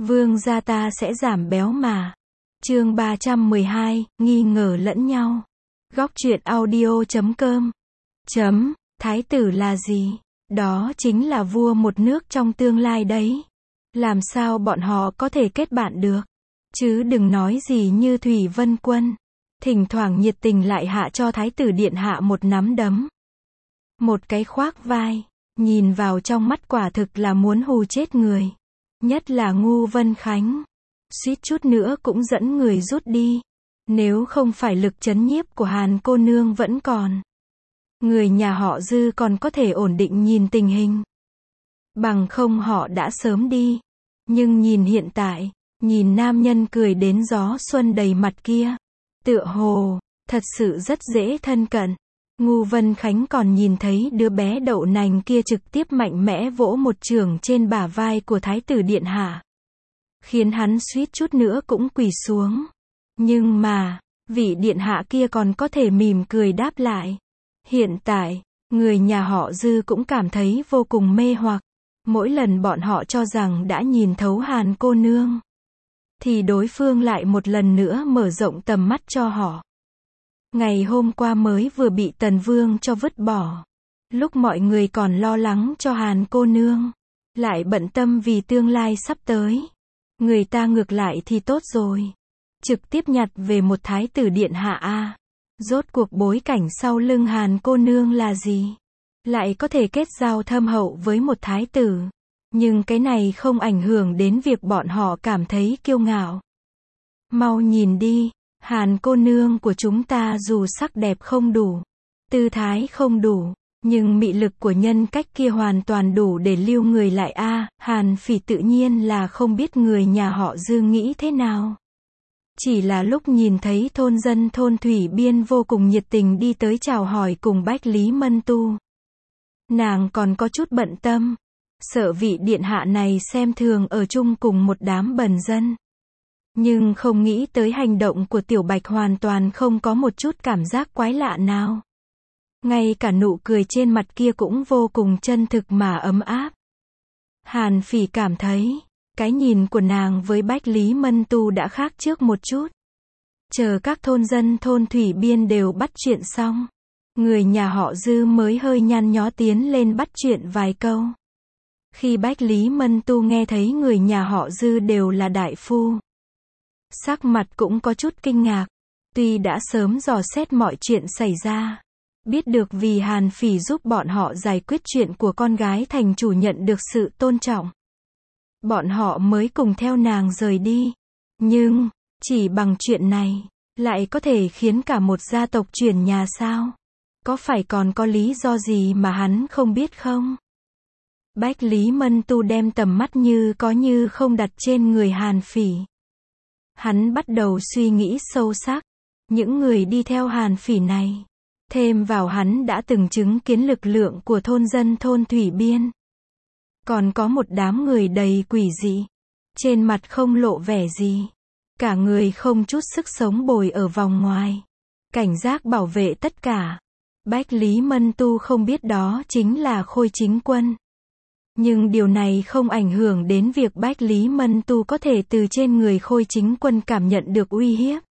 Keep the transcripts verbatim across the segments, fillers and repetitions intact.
Vương gia ta sẽ giảm béo mà. Chương ba trăm mười hai, nghi ngờ lẫn nhau. Góc truyện audio chấm com. Chấm, thái tử là gì? Đó chính là vua một nước trong tương lai đấy. Làm sao bọn họ có thể kết bạn được? Chứ đừng nói gì như Thủy Vân Quân. Thỉnh thoảng nhiệt tình lại hạ cho thái tử điện hạ một nắm đấm. Một cái khoác vai. Nhìn vào trong mắt quả thực là muốn hù chết người. Nhất là Ngu Vân Khánh. Suýt chút nữa cũng dẫn người rút đi. Nếu không phải lực chấn nhiếp của Hàn cô nương vẫn còn. Người nhà họ Dư còn có thể ổn định nhìn tình hình. Bằng không họ đã sớm đi. Nhưng nhìn hiện tại, nhìn nam nhân cười đến gió xuân đầy mặt kia. Tựa hồ, thật sự rất dễ thân cận. Ngu Vân Khánh còn nhìn thấy đứa bé đậu nành kia trực tiếp mạnh mẽ vỗ một chưởng trên bả vai của thái tử điện hạ. Khiến hắn suýt chút nữa cũng quỳ xuống. Nhưng mà, vị điện hạ kia còn có thể mỉm cười đáp lại. Hiện tại, người nhà họ Dư cũng cảm thấy vô cùng mê hoặc. Mỗi lần bọn họ cho rằng đã nhìn thấu Hàn cô nương, thì đối phương lại một lần nữa mở rộng tầm mắt cho họ. Ngày hôm qua mới vừa bị Tần Vương cho vứt bỏ. Lúc mọi người còn lo lắng cho Hàn cô nương, lại bận tâm vì tương lai sắp tới. Người ta ngược lại thì tốt rồi. Trực tiếp nhặt về một thái tử điện hạ a. Rốt cuộc bối cảnh sau lưng Hàn cô nương là gì? Lại có thể kết giao thâm hậu với một thái tử. Nhưng cái này không ảnh hưởng đến việc bọn họ cảm thấy kiêu ngạo. Mau nhìn đi, Hàn cô nương của chúng ta dù sắc đẹp không đủ, tư thái không đủ, nhưng mị lực của nhân cách kia hoàn toàn đủ để lưu người lại a. Hàn Phỉ tự nhiên là không biết người nhà họ Dư nghĩ thế nào. Chỉ là lúc nhìn thấy thôn dân thôn Thủy Biên vô cùng nhiệt tình đi tới chào hỏi cùng Bách Lý Mân Tu. Nàng còn có chút bận tâm, sợ vị điện hạ này xem thường ở chung cùng một đám bần dân. Nhưng không nghĩ tới hành động của Tiểu Bạch hoàn toàn không có một chút cảm giác quái lạ nào. Ngay cả nụ cười trên mặt kia cũng vô cùng chân thực mà ấm áp. Hàn Phỉ cảm thấy, cái nhìn của nàng với Bách Lý Mân Tu đã khác trước một chút. Chờ các thôn dân thôn Thủy Biên đều bắt chuyện xong, người nhà họ Dư mới hơi nhăn nhó tiến lên bắt chuyện vài câu. Khi Bách Lý Mân Tu nghe thấy người nhà họ Dư đều là đại phu, sắc mặt cũng có chút kinh ngạc. Tuy đã sớm dò xét mọi chuyện xảy ra, biết được vì Hàn Phỉ giúp bọn họ giải quyết chuyện của con gái thành chủ nhận được sự tôn trọng, bọn họ mới cùng theo nàng rời đi. Nhưng, chỉ bằng chuyện này, lại có thể khiến cả một gia tộc chuyển nhà sao? Có phải còn có lý do gì mà hắn không biết không? Bách Lý Mân Tu đem tầm mắt như có như không đặt trên người Hàn Phỉ. Hắn bắt đầu suy nghĩ sâu sắc. Những người đi theo Hàn Phỉ này, thêm vào hắn đã từng chứng kiến lực lượng của thôn dân thôn Thủy Biên. Còn có một đám người đầy quỷ dị, trên mặt không lộ vẻ gì, cả người không chút sức sống bồi ở vòng ngoài, cảnh giác bảo vệ tất cả. Bách Lý Mân Tu không biết đó chính là Khôi Chính Quân. Nhưng điều này không ảnh hưởng đến việc Bách Lý Mân Tu có thể từ trên người Khôi Chính Quân cảm nhận được uy hiếp.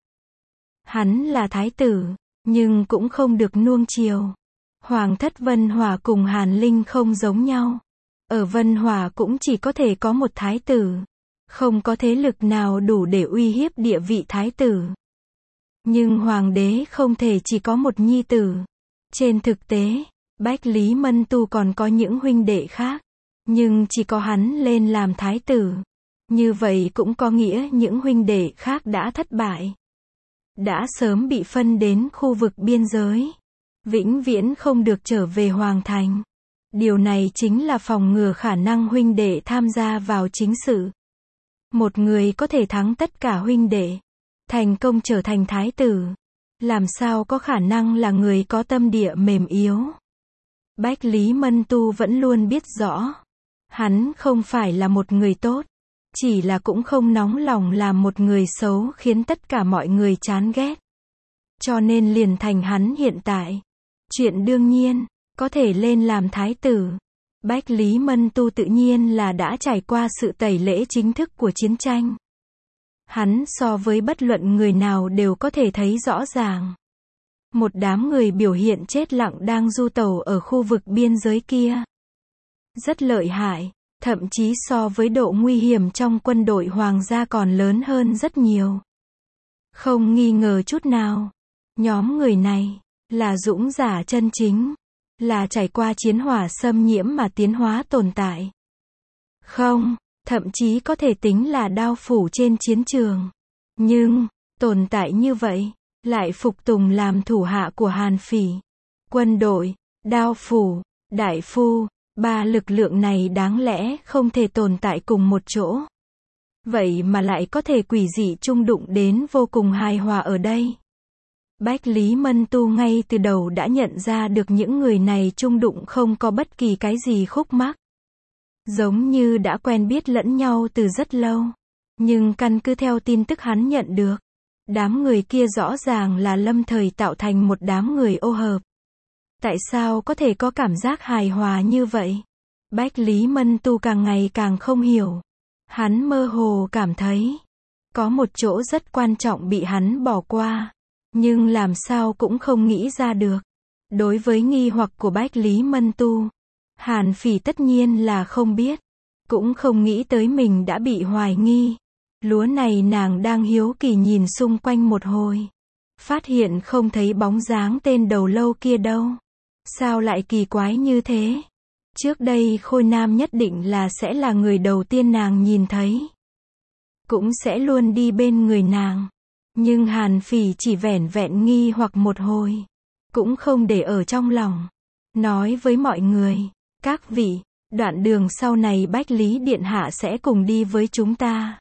Hắn là thái tử, nhưng cũng không được nuông chiều. Hoàng thất Vân Hòa cùng Hàn Linh không giống nhau. Ở Vân Hòa cũng chỉ có thể có một thái tử. Không có thế lực nào đủ để uy hiếp địa vị thái tử. Nhưng hoàng đế không thể chỉ có một nhi tử. Trên thực tế, Bách Lý Mân Tu còn có những huynh đệ khác. Nhưng chỉ có hắn lên làm thái tử. Như vậy cũng có nghĩa những huynh đệ khác đã thất bại. Đã sớm bị phân đến khu vực biên giới. Vĩnh viễn không được trở về hoàng thành. Điều này chính là phòng ngừa khả năng huynh đệ tham gia vào chính sự. Một người có thể thắng tất cả huynh đệ, thành công trở thành thái tử. Làm sao có khả năng là người có tâm địa mềm yếu. Bách Lý Mân Tu vẫn luôn biết rõ. Hắn không phải là một người tốt. Chỉ là cũng không nóng lòng làm một người xấu khiến tất cả mọi người chán ghét. Cho nên liền thành hắn hiện tại. Chuyện đương nhiên, có thể lên làm thái tử. Bách Lý Mân Tu tự nhiên là đã trải qua sự tẩy lễ chính thức của chiến tranh. Hắn so với bất luận người nào đều có thể thấy rõ ràng. Một đám người biểu hiện chết lặng đang du tẩu ở khu vực biên giới kia. Rất lợi hại, thậm chí so với độ nguy hiểm trong quân đội hoàng gia còn lớn hơn rất nhiều. Không nghi ngờ chút nào, nhóm người này là dũng giả chân chính, là trải qua chiến hỏa xâm nhiễm mà tiến hóa tồn tại. Không, thậm chí có thể tính là đao phủ trên chiến trường. Nhưng, tồn tại như vậy, lại phục tùng làm thủ hạ của Hàn Phỉ. Quân đội, đao phủ, đại phu, ba lực lượng này đáng lẽ không thể tồn tại cùng một chỗ. Vậy mà lại có thể quỷ dị chung đụng đến vô cùng hài hòa ở đây. Bách Lý Mân Tu ngay từ đầu đã nhận ra được những người này chung đụng không có bất kỳ cái gì khúc mắc. Giống như đã quen biết lẫn nhau từ rất lâu. Nhưng căn cứ theo tin tức hắn nhận được, đám người kia rõ ràng là lâm thời tạo thành một đám người ô hợp. Tại sao có thể có cảm giác hài hòa như vậy? Bách Lý Mân Tu càng ngày càng không hiểu. Hắn mơ hồ cảm thấy có một chỗ rất quan trọng bị hắn bỏ qua, nhưng làm sao cũng không nghĩ ra được. Đối với nghi hoặc của Bách Lý Mân Tu, Hàn Phỉ tất nhiên là không biết, cũng không nghĩ tới mình đã bị hoài nghi. Lúa này nàng đang hiếu kỳ nhìn xung quanh một hồi, phát hiện không thấy bóng dáng tên đầu lâu kia đâu. Sao lại kỳ quái như thế? Trước đây Khôi Nam nhất định là sẽ là người đầu tiên nàng nhìn thấy, cũng sẽ luôn đi bên người nàng. Nhưng Hàn Phỉ chỉ vẻn vẹn nghi hoặc một hồi, cũng không để ở trong lòng. Nói với mọi người, các vị, đoạn đường sau này Bách Lý Điện Hạ sẽ cùng đi với chúng ta.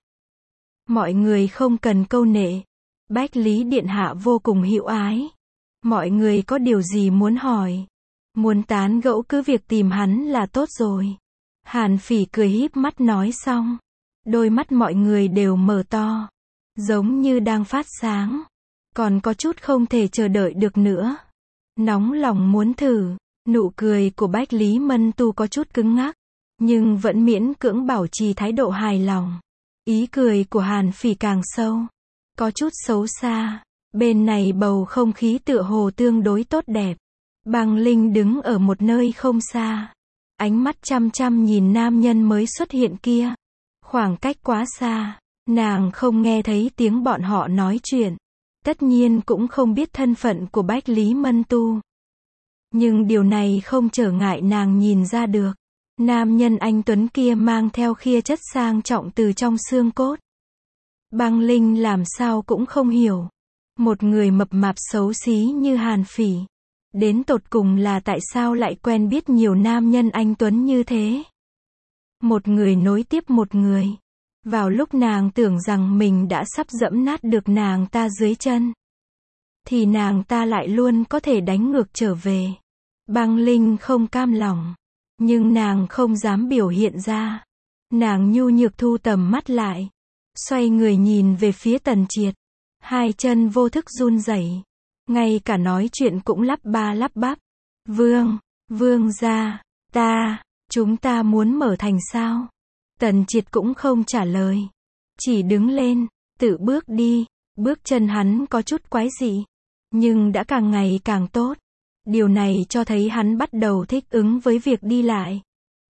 Mọi người không cần câu nệ. Bách Lý Điện Hạ vô cùng hữu ái. Mọi người có điều gì muốn hỏi, muốn tán gẫu cứ việc tìm hắn là tốt rồi. Hàn Phỉ cười híp mắt nói xong. Đôi mắt mọi người đều mở to, giống như đang phát sáng. Còn có chút không thể chờ đợi được nữa. Nóng lòng muốn thử. Nụ cười của Bách Lý Mân Tu có chút cứng ngắc, nhưng vẫn miễn cưỡng bảo trì thái độ hài lòng. Ý cười của Hàn Phỉ càng sâu, có chút xấu xa. Bên này bầu không khí tựa hồ tương đối tốt đẹp. Băng Linh đứng ở một nơi không xa, ánh mắt chăm chăm nhìn nam nhân mới xuất hiện kia. Khoảng cách quá xa, nàng không nghe thấy tiếng bọn họ nói chuyện. Tất nhiên cũng không biết thân phận của Bách Lý Mân Tu. Nhưng điều này không trở ngại nàng nhìn ra được. Nam nhân anh tuấn kia mang theo khí chất sang trọng từ trong xương cốt. Băng Linh làm sao cũng không hiểu. Một người mập mạp xấu xí như Hàn Phỉ, đến tột cùng là tại sao lại quen biết nhiều nam nhân anh tuấn như thế. Một người nối tiếp một người. Vào lúc nàng tưởng rằng mình đã sắp dẫm nát được nàng ta dưới chân, thì nàng ta lại luôn có thể đánh ngược trở về. Băng Linh không cam lòng, nhưng nàng không dám biểu hiện ra. Nàng nhu nhược thu tầm mắt lại, xoay người nhìn về phía Tần Triệt. Hai chân vô thức run rẩy, ngay cả nói chuyện cũng lắp ba lắp bắp. Vương, vương gia, ta, chúng ta muốn mở thành sao? Tần Triệt cũng không trả lời, chỉ đứng lên, tự bước đi. Bước chân hắn có chút quái dị, nhưng đã càng ngày càng tốt. Điều này cho thấy hắn bắt đầu thích ứng với việc đi lại.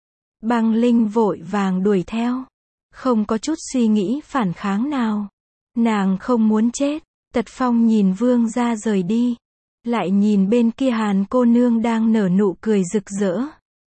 Băng Linh vội vàng đuổi theo, không có chút suy nghĩ phản kháng nào. Nàng không muốn chết. Tật Phong nhìn vương gia rời đi, lại nhìn bên kia Hàn cô nương đang nở nụ cười rực rỡ.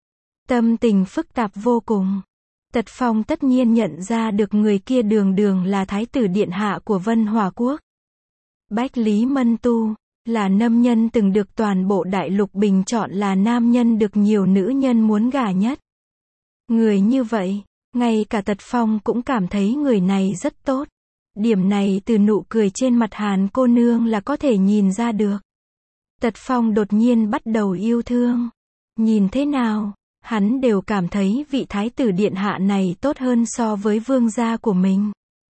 Tâm tình phức tạp vô cùng. Tật Phong tất nhiên nhận ra được người kia đường đường là Thái tử Điện Hạ của Vân Hòa Quốc. Bách Lý Mân Tu là nam nhân từng được toàn bộ đại lục bình chọn là nam nhân được nhiều nữ nhân muốn gả nhất. Người như vậy, ngay cả Tật Phong cũng cảm thấy người này rất tốt. Điểm này từ nụ cười trên mặt Hàn cô nương là có thể nhìn ra được. Tật Phong đột nhiên bắt đầu yêu thương. Nhìn thế nào, hắn đều cảm thấy vị Thái tử Điện Hạ này tốt hơn so với vương gia của mình.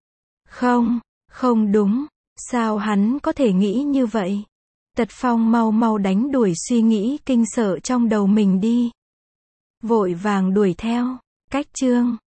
Không, không đúng. Sao hắn có thể nghĩ như vậy? Tật Phong mau mau đánh đuổi suy nghĩ kinh sợ trong đầu mình đi. Vội vàng đuổi theo. Cách chương